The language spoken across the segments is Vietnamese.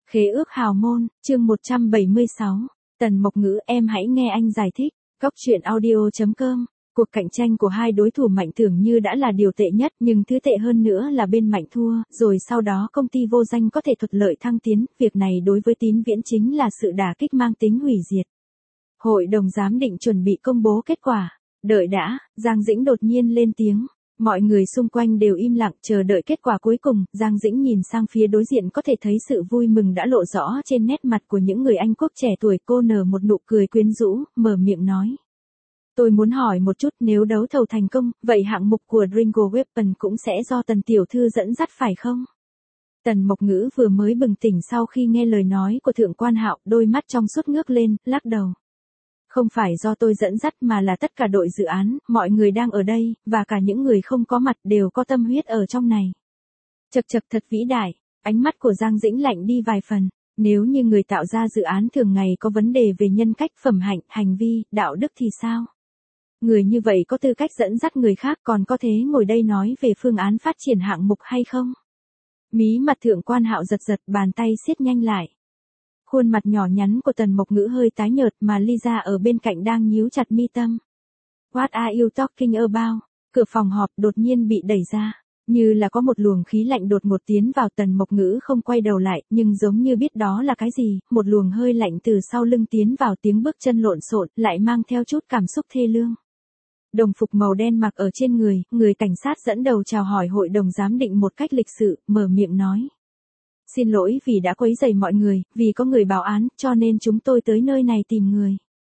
Khế ước hào môn, chương 176. Tần Mộc Ngữ, em hãy nghe anh giải thích. Góc truyện audio.com. Cuộc cạnh tranh của hai đối thủ mạnh tưởng như đã là điều tệ nhất, nhưng thứ tệ hơn nữa là bên mạnh thua, rồi sau đó công ty vô danh có thể thuận lợi thăng tiến, việc này đối với Tín Viễn chính là sự đả kích mang tính hủy diệt. Hội đồng giám định chuẩn bị công bố kết quả. Đợi đã, Giang Dĩnh đột nhiên lên tiếng. Mọi người xung quanh đều im lặng chờ đợi kết quả cuối cùng, Giang Dĩnh nhìn sang phía đối diện có thể thấy sự vui mừng đã lộ rõ trên nét mặt của những người Anh quốc trẻ tuổi. Cô nở một nụ cười quyến rũ, mở miệng nói. Tôi muốn hỏi một chút, nếu đấu thầu thành công, vậy hạng mục của Ringo Weapon cũng sẽ do Tần Tiểu Thư dẫn dắt phải không? Tần Mộc Ngữ vừa mới bừng tỉnh sau khi nghe lời nói của Thượng Quan Hạo, đôi mắt trong suốt ngước lên, lắc đầu. Không phải do tôi dẫn dắt mà là tất cả đội dự án, mọi người đang ở đây, và cả những người không có mặt đều có tâm huyết ở trong này. Chật chật thật vĩ đại, ánh mắt của Giang Dĩnh lạnh đi vài phần. Nếu như người tạo ra dự án thường ngày có vấn đề về nhân cách, phẩm hạnh, hành vi, đạo đức thì sao? Người như vậy có tư cách dẫn dắt người khác còn có thể ngồi đây nói về phương án phát triển hạng mục hay không? Mí mặt Thượng Quan Hạo giật giật, bàn tay siết nhanh lại. Khuôn mặt nhỏ nhắn của Tần Mộc Ngữ hơi tái nhợt mà Lisa ở bên cạnh đang nhíu chặt mi tâm. What are you talking about? Cửa phòng họp đột nhiên bị đẩy ra. Như là có một luồng khí lạnh đột ngột tiến vào. Tần Mộc Ngữ không quay đầu lại, nhưng giống như biết đó là cái gì, một luồng hơi lạnh từ sau lưng tiến vào, tiếng bước chân lộn xộn, lại mang theo chút cảm xúc thê lương. Đồng phục màu đen mặc ở trên người, người cảnh sát dẫn đầu chào hỏi hội đồng giám định một cách lịch sự, mở miệng nói. Xin lỗi vì đã quấy rầy mọi người, vì có người báo án, cho nên chúng tôi tới nơi này tìm người.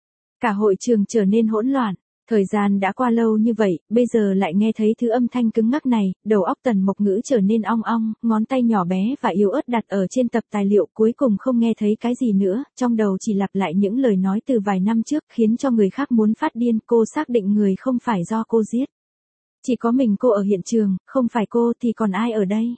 Cả hội trường trở nên hỗn loạn, thời gian đã qua lâu như vậy, bây giờ lại nghe thấy thứ âm thanh cứng ngắc này, đầu óc Tần Mộc Ngữ trở nên ong ong, ngón tay nhỏ bé và yếu ớt đặt ở trên tập tài liệu, cuối cùng không nghe thấy cái gì nữa, trong đầu chỉ lặp lại những lời nói từ vài năm trước khiến cho người khác muốn phát điên. Cô xác định người không phải do cô giết. Chỉ có mình cô ở hiện trường, không phải cô thì còn ai ở đây?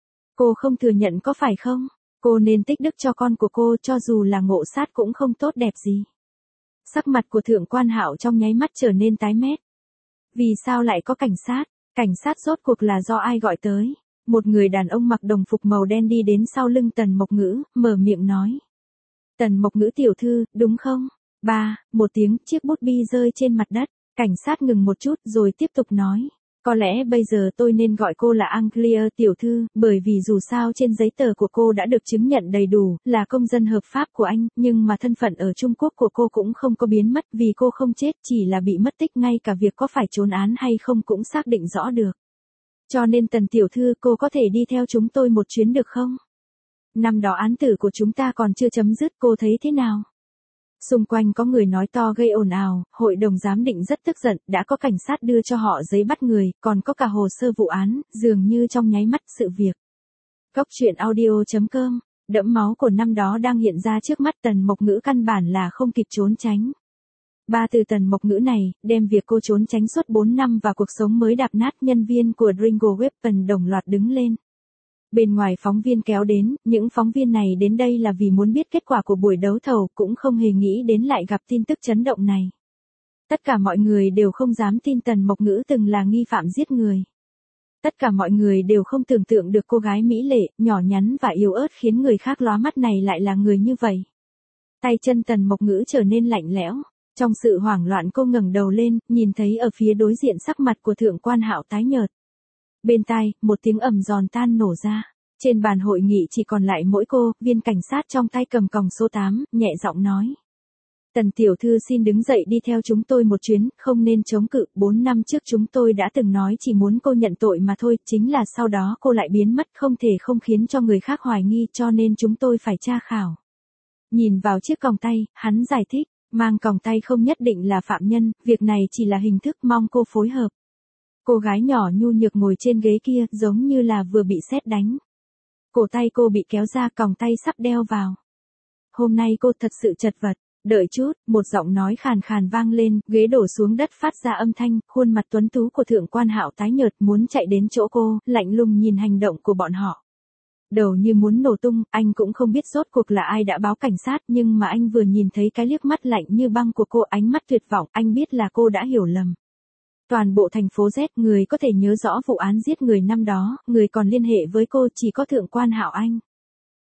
Cô không thừa nhận có phải không? Cô nên tích đức cho con của cô, cho dù là ngộ sát cũng không tốt đẹp gì. Sắc mặt của Thượng Quan Hạo trong nháy mắt trở nên tái mét. Vì sao lại có cảnh sát? Cảnh sát rốt cuộc là do ai gọi tới? Một người đàn ông mặc đồng phục màu đen đi đến sau lưng Tần Mộc Ngữ, mở miệng nói. Tần Mộc Ngữ tiểu thư, đúng không? Một tiếng, chiếc bút bi rơi trên mặt đất. Cảnh sát ngừng một chút rồi tiếp tục nói. Có lẽ bây giờ tôi nên gọi cô là Anglia tiểu thư, bởi vì dù sao trên giấy tờ của cô đã được chứng nhận đầy đủ, là công dân hợp pháp của anh, nhưng mà thân phận ở Trung Quốc của cô cũng không có biến mất, vì cô không chết, chỉ là bị mất tích, ngay cả việc có phải trốn án hay không cũng xác định rõ được. Cho nên Tần tiểu thư, cô có thể đi theo chúng tôi một chuyến được không? Năm đó án tử của chúng ta còn chưa chấm dứt, cô thấy thế nào? Xung quanh có người nói to gây ồn ào, hội đồng giám định rất tức giận, đã có cảnh sát đưa cho họ giấy bắt người, còn có cả hồ sơ vụ án, dường như trong nháy mắt sự việc. Góc truyện audio.com, đẫm máu của năm đó đang hiện ra trước mắt. Tần Mộc Ngữ căn bản là không kịp trốn tránh. Ba từ Tần Mộc Ngữ này, đem việc cô trốn tránh suốt 4 năm và cuộc sống mới đạp nát. Nhân viên của Ringo Weapon đồng loạt đứng lên. Bên ngoài phóng viên kéo đến, những phóng viên này đến đây là vì muốn biết kết quả của buổi đấu thầu, cũng không hề nghĩ đến lại gặp tin tức chấn động này. Tất cả mọi người đều không dám tin Tần Mộc Ngữ từng là nghi phạm giết người. Tất cả mọi người đều không tưởng tượng được cô gái mỹ lệ, nhỏ nhắn và yếu ớt khiến người khác lóa mắt này lại là người như vậy. Tay chân Tần Mộc Ngữ trở nên lạnh lẽo. Trong sự hoảng loạn cô ngẩng đầu lên, nhìn thấy ở phía đối diện sắc mặt của Thượng Quan Hạo tái nhợt. Bên tai, một tiếng ầm giòn tan nổ ra. Trên bàn hội nghị chỉ còn lại mỗi cô, viên cảnh sát trong tay cầm còng số 8, nhẹ giọng nói. Tần tiểu thư xin đứng dậy đi theo chúng tôi một chuyến, không nên chống cự. 4 năm trước chúng tôi đã từng nói chỉ muốn cô nhận tội mà thôi, chính là sau đó cô lại biến mất, không thể không khiến cho người khác hoài nghi, cho nên chúng tôi phải tra khảo. Nhìn vào chiếc còng tay, hắn giải thích, mang còng tay không nhất định là phạm nhân, việc này chỉ là hình thức, mong cô phối hợp. Cô gái nhỏ nhu nhược ngồi trên ghế kia, giống như là vừa bị sét đánh. Cổ tay cô bị kéo ra, còng tay sắp đeo vào. Hôm nay cô thật sự chật vật. Đợi chút, một giọng nói khàn khàn vang lên, ghế đổ xuống đất phát ra âm thanh, khuôn mặt tuấn tú của Thượng Quan Hạo tái nhợt, muốn chạy đến chỗ cô, lạnh lùng nhìn hành động của bọn họ. Đầu như muốn nổ tung, anh cũng không biết rốt cuộc là ai đã báo cảnh sát, nhưng mà anh vừa nhìn thấy cái liếc mắt lạnh như băng của cô, ánh mắt tuyệt vọng, anh biết là cô đã hiểu lầm. Toàn bộ thành phố Z, người có thể nhớ rõ vụ án giết người năm đó, người còn liên hệ với cô chỉ có Thượng Quan Hạo Anh.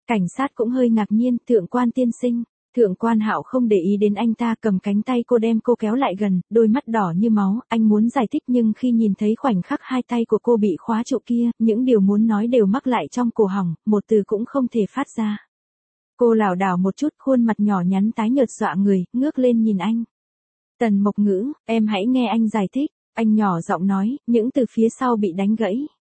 Cảnh sát cũng hơi ngạc nhiên, thượng quan tiên sinh. Thượng quan Hạo không để ý đến anh ta, cầm cánh tay cô đem cô kéo lại gần, đôi mắt đỏ như máu, anh muốn giải thích nhưng khi nhìn thấy khoảnh khắc hai tay của cô bị khóa trụ kia, những điều muốn nói đều mắc lại trong cổ họng, một từ cũng không thể phát ra. Cô lảo đảo một chút, khuôn mặt nhỏ nhắn tái nhợt dọa người, ngước lên nhìn anh. Tần Mộc Ngữ, em hãy nghe anh giải thích, anh nhỏ giọng nói, những từ phía sau bị đánh gãy.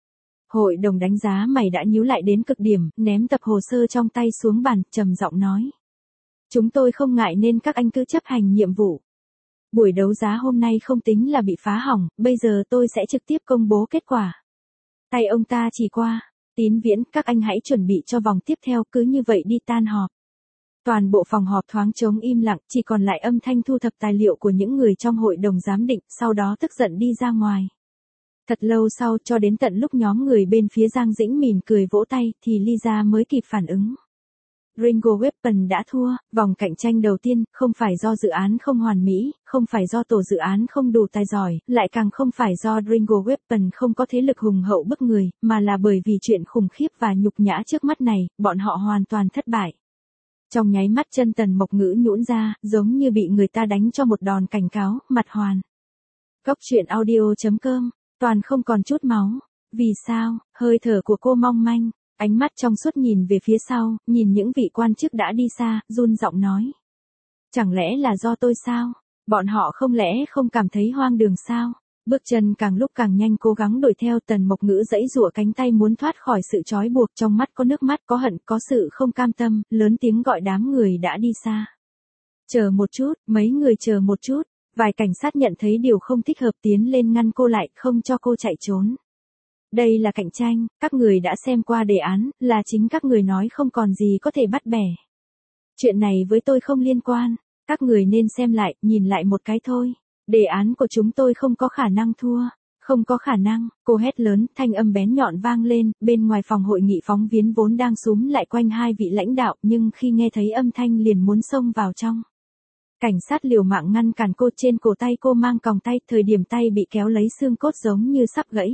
Hội đồng đánh giá mày đã nhíu lại đến cực điểm, ném tập hồ sơ trong tay xuống bàn, trầm giọng nói. Chúng tôi không ngại nên các anh cứ chấp hành nhiệm vụ. Buổi đấu giá hôm nay không tính là bị phá hỏng, bây giờ tôi sẽ trực tiếp công bố kết quả. Tay ông ta chỉ qua, Tín Viễn, các anh hãy chuẩn bị cho vòng tiếp theo, cứ như vậy đi tan họp. Toàn bộ phòng họp thoáng trống im lặng, chỉ còn lại âm thanh thu thập tài liệu của những người trong hội đồng giám định, sau đó tức giận đi ra ngoài. Thật lâu sau, cho đến tận lúc nhóm người bên phía Giang Dĩnh mỉm cười vỗ tay, thì Lisa mới kịp phản ứng. Ringo Weapon đã thua, vòng cạnh tranh đầu tiên, không phải do dự án không hoàn mỹ, không phải do tổ dự án không đủ tài giỏi, lại càng không phải do Ringo Weapon không có thế lực hùng hậu bức người, mà là bởi vì chuyện khủng khiếp và nhục nhã trước mắt này, bọn họ hoàn toàn thất bại. Trong nháy mắt chân Tần Mộc Ngữ nhũn ra, giống như bị người ta đánh cho một đòn cảnh cáo, mặt hoàn. Góc truyện audio.com, toàn không còn chút máu. Vì sao? Hơi thở của cô mong manh. Ánh mắt trong suốt nhìn về phía sau, nhìn những vị quan chức đã đi xa, run giọng nói. Chẳng lẽ là do tôi sao? Bọn họ không lẽ không cảm thấy hoang đường sao? Bước chân càng lúc càng nhanh, cố gắng đuổi theo. Tần Mộc Ngữ giãy giụa cánh tay muốn thoát khỏi sự trói buộc, trong mắt có nước mắt, có hận, có sự không cam tâm, lớn tiếng gọi đám người đã đi xa. Chờ một chút, mấy người chờ một chút. Vài cảnh sát nhận thấy điều không thích hợp tiến lên ngăn cô lại, không cho cô chạy trốn. Đây là cạnh tranh, các người đã xem qua đề án, là chính các người nói không còn gì có thể bắt bẻ. Chuyện này với tôi không liên quan, các người nên xem lại, nhìn lại một cái thôi. Đề án của chúng tôi không có khả năng thua, không có khả năng, cô hét lớn, thanh âm bén nhọn vang lên, bên ngoài phòng hội nghị phóng viên vốn đang xúm lại quanh hai vị lãnh đạo, nhưng khi nghe thấy âm thanh liền muốn xông vào trong. Cảnh sát liều mạng ngăn cản cô, trên cổ tay cô mang còng tay, thời điểm tay bị kéo lấy xương cốt giống như sắp gãy.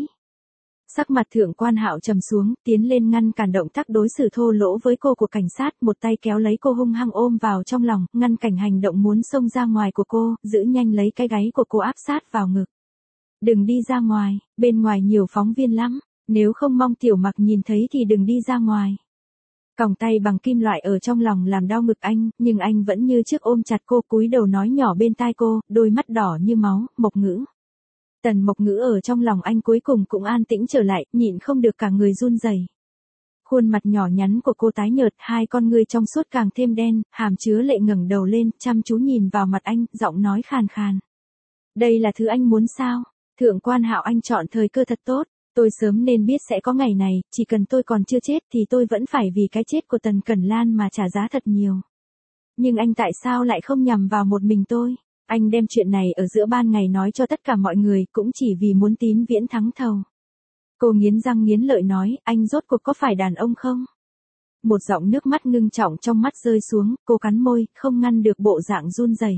Sắc mặt thượng quan Hạo trầm xuống, tiến lên ngăn cản động tác đối xử thô lỗ với cô của cảnh sát, một tay kéo lấy cô hung hăng ôm vào trong lòng, ngăn cảnh hành động muốn xông ra ngoài của cô, giữ nhanh lấy cái gáy của cô áp sát vào ngực. Đừng đi ra ngoài, bên ngoài nhiều phóng viên lắm, nếu không mong Tiểu Mặc nhìn thấy thì đừng đi ra ngoài. Còng tay bằng kim loại ở trong lòng làm đau ngực anh, nhưng anh vẫn như trước ôm chặt cô, cúi đầu nói nhỏ bên tai cô, đôi mắt đỏ như máu. Mộc Ngữ. Tần Mộc Ngữ ở trong lòng anh cuối cùng cũng an tĩnh trở lại, nhịn không được cả người run rẩy. Khuôn mặt nhỏ nhắn của cô tái nhợt, hai con ngươi trong suốt càng thêm đen, hàm chứa lệ ngẩng đầu lên, chăm chú nhìn vào mặt anh, giọng nói khàn khàn. Đây là thứ anh muốn sao? Thượng quan Hạo, anh chọn thời cơ thật tốt. Tôi sớm nên biết sẽ có ngày này, chỉ cần tôi còn chưa chết thì tôi vẫn phải vì cái chết của Tần Cẩn Lan mà trả giá thật nhiều. Nhưng anh tại sao lại không nhằm vào một mình tôi? Anh đem chuyện này ở giữa ban ngày nói cho tất cả mọi người, cũng chỉ vì muốn Tín Viễn thắng thầu. Cô nghiến răng nghiến lợi nói, anh rốt cuộc có phải đàn ông không? Một giọng nước mắt ngưng trọng trong mắt rơi xuống, cô cắn môi, không ngăn được bộ dạng run rẩy.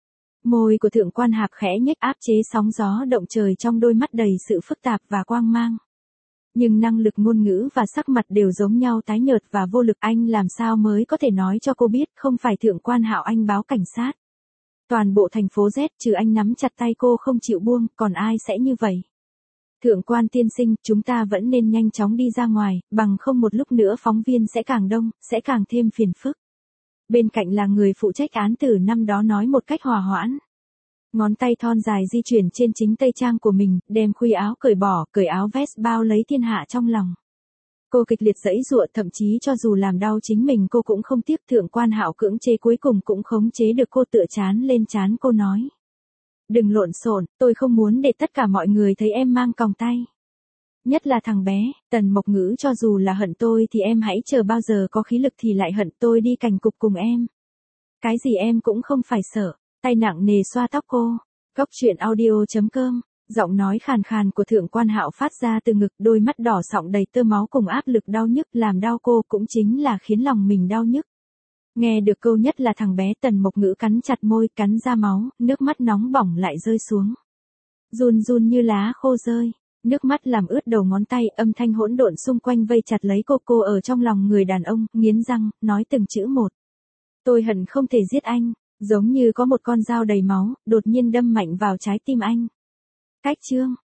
Môi của thượng quan Hạc khẽ nhếch, áp chế sóng gió động trời trong đôi mắt đầy sự phức tạp và quang mang. Nhưng năng lực ngôn ngữ và sắc mặt đều giống nhau, tái nhợt và vô lực. Anh làm sao mới có thể nói cho cô biết không phải thượng quan Hạo anh báo cảnh sát. Toàn bộ thành phố Z trừ anh nắm chặt tay cô không chịu buông, còn ai sẽ như vậy? Thượng quan tiên sinh, chúng ta vẫn nên nhanh chóng đi ra ngoài, bằng không một lúc nữa phóng viên sẽ càng đông, sẽ càng thêm phiền phức. Bên cạnh là người phụ trách án tử năm đó nói một cách hòa hoãn. Ngón tay thon dài di chuyển trên chính tây trang của mình, đem khuy áo cởi bỏ, cởi áo vest bao lấy thiên hạ trong lòng. Cô kịch liệt giãy giụa, thậm chí cho dù làm đau chính mình cô cũng không tiếc. Thượng quan Hạo cưỡng chế cuối cùng cũng khống chế được cô, tựa trán lên trán cô nói. Đừng lộn xộn, tôi không muốn để tất cả mọi người thấy em mang còng tay. Nhất là thằng bé, Tần Mộc Ngữ, cho dù là hận tôi thì em hãy chờ bao giờ có khí lực thì lại hận tôi đi cành cục cùng em. Cái gì em cũng không phải sợ. Tay nặng nề xoa tóc cô. Góc truyện audio.com. Giọng nói khàn khàn của thượng quan Hạo phát ra từ ngực, đôi mắt đỏ sọng đầy tơ máu cùng áp lực đau nhức làm đau cô, cũng chính là khiến lòng mình đau nhức. Nghe được câu nhất là thằng bé, Tần Mộc Ngữ cắn chặt môi, cắn ra máu, nước mắt nóng bỏng lại rơi xuống. Run run như lá khô rơi. Nước mắt làm ướt đầu ngón tay, âm thanh hỗn độn xung quanh vây chặt lấy cô ở trong lòng người đàn ông, nghiến răng, nói từng chữ một. Tôi hận không thể giết anh, giống như có một con dao đầy máu, đột nhiên đâm mạnh vào trái tim anh. Cách chương